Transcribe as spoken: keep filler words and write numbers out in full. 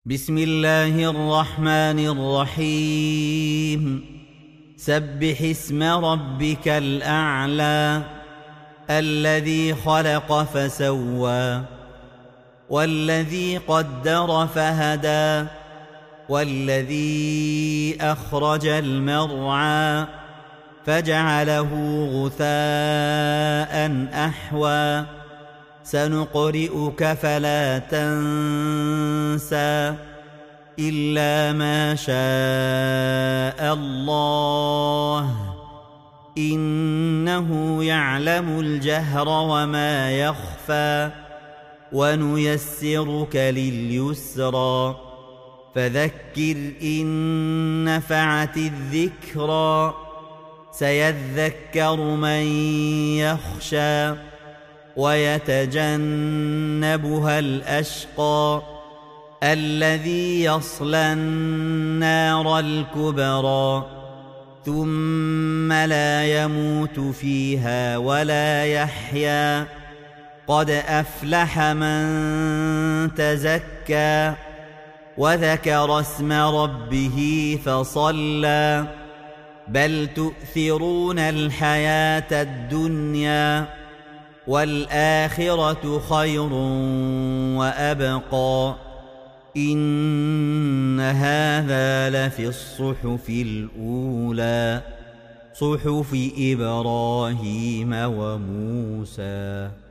بسم الله الرحمن الرحيم سبح اسم ربك الأعلى الذي خلق فسوى والذي قدر فهدى والذي أخرج المرعى فجعله غثاء أحوى سنقرئك فلا تنسى إلا ما شاء الله إنه يعلم الجهر وما يخفى ونيسرك لليسرى فذكر إن نفعت الذكرى سيذكر من يخشى ويتجنبها الأشقى الذي يصلى النار الكبرى ثم لا يموت فيها ولا يحيا قد أفلح من تزكى وذكر اسم ربه فصلى بل تؤثرون الحياة الدنيا والآخرة خير وأبقى إن هذا لفي الصحف الأولى صحف إبراهيم وموسى.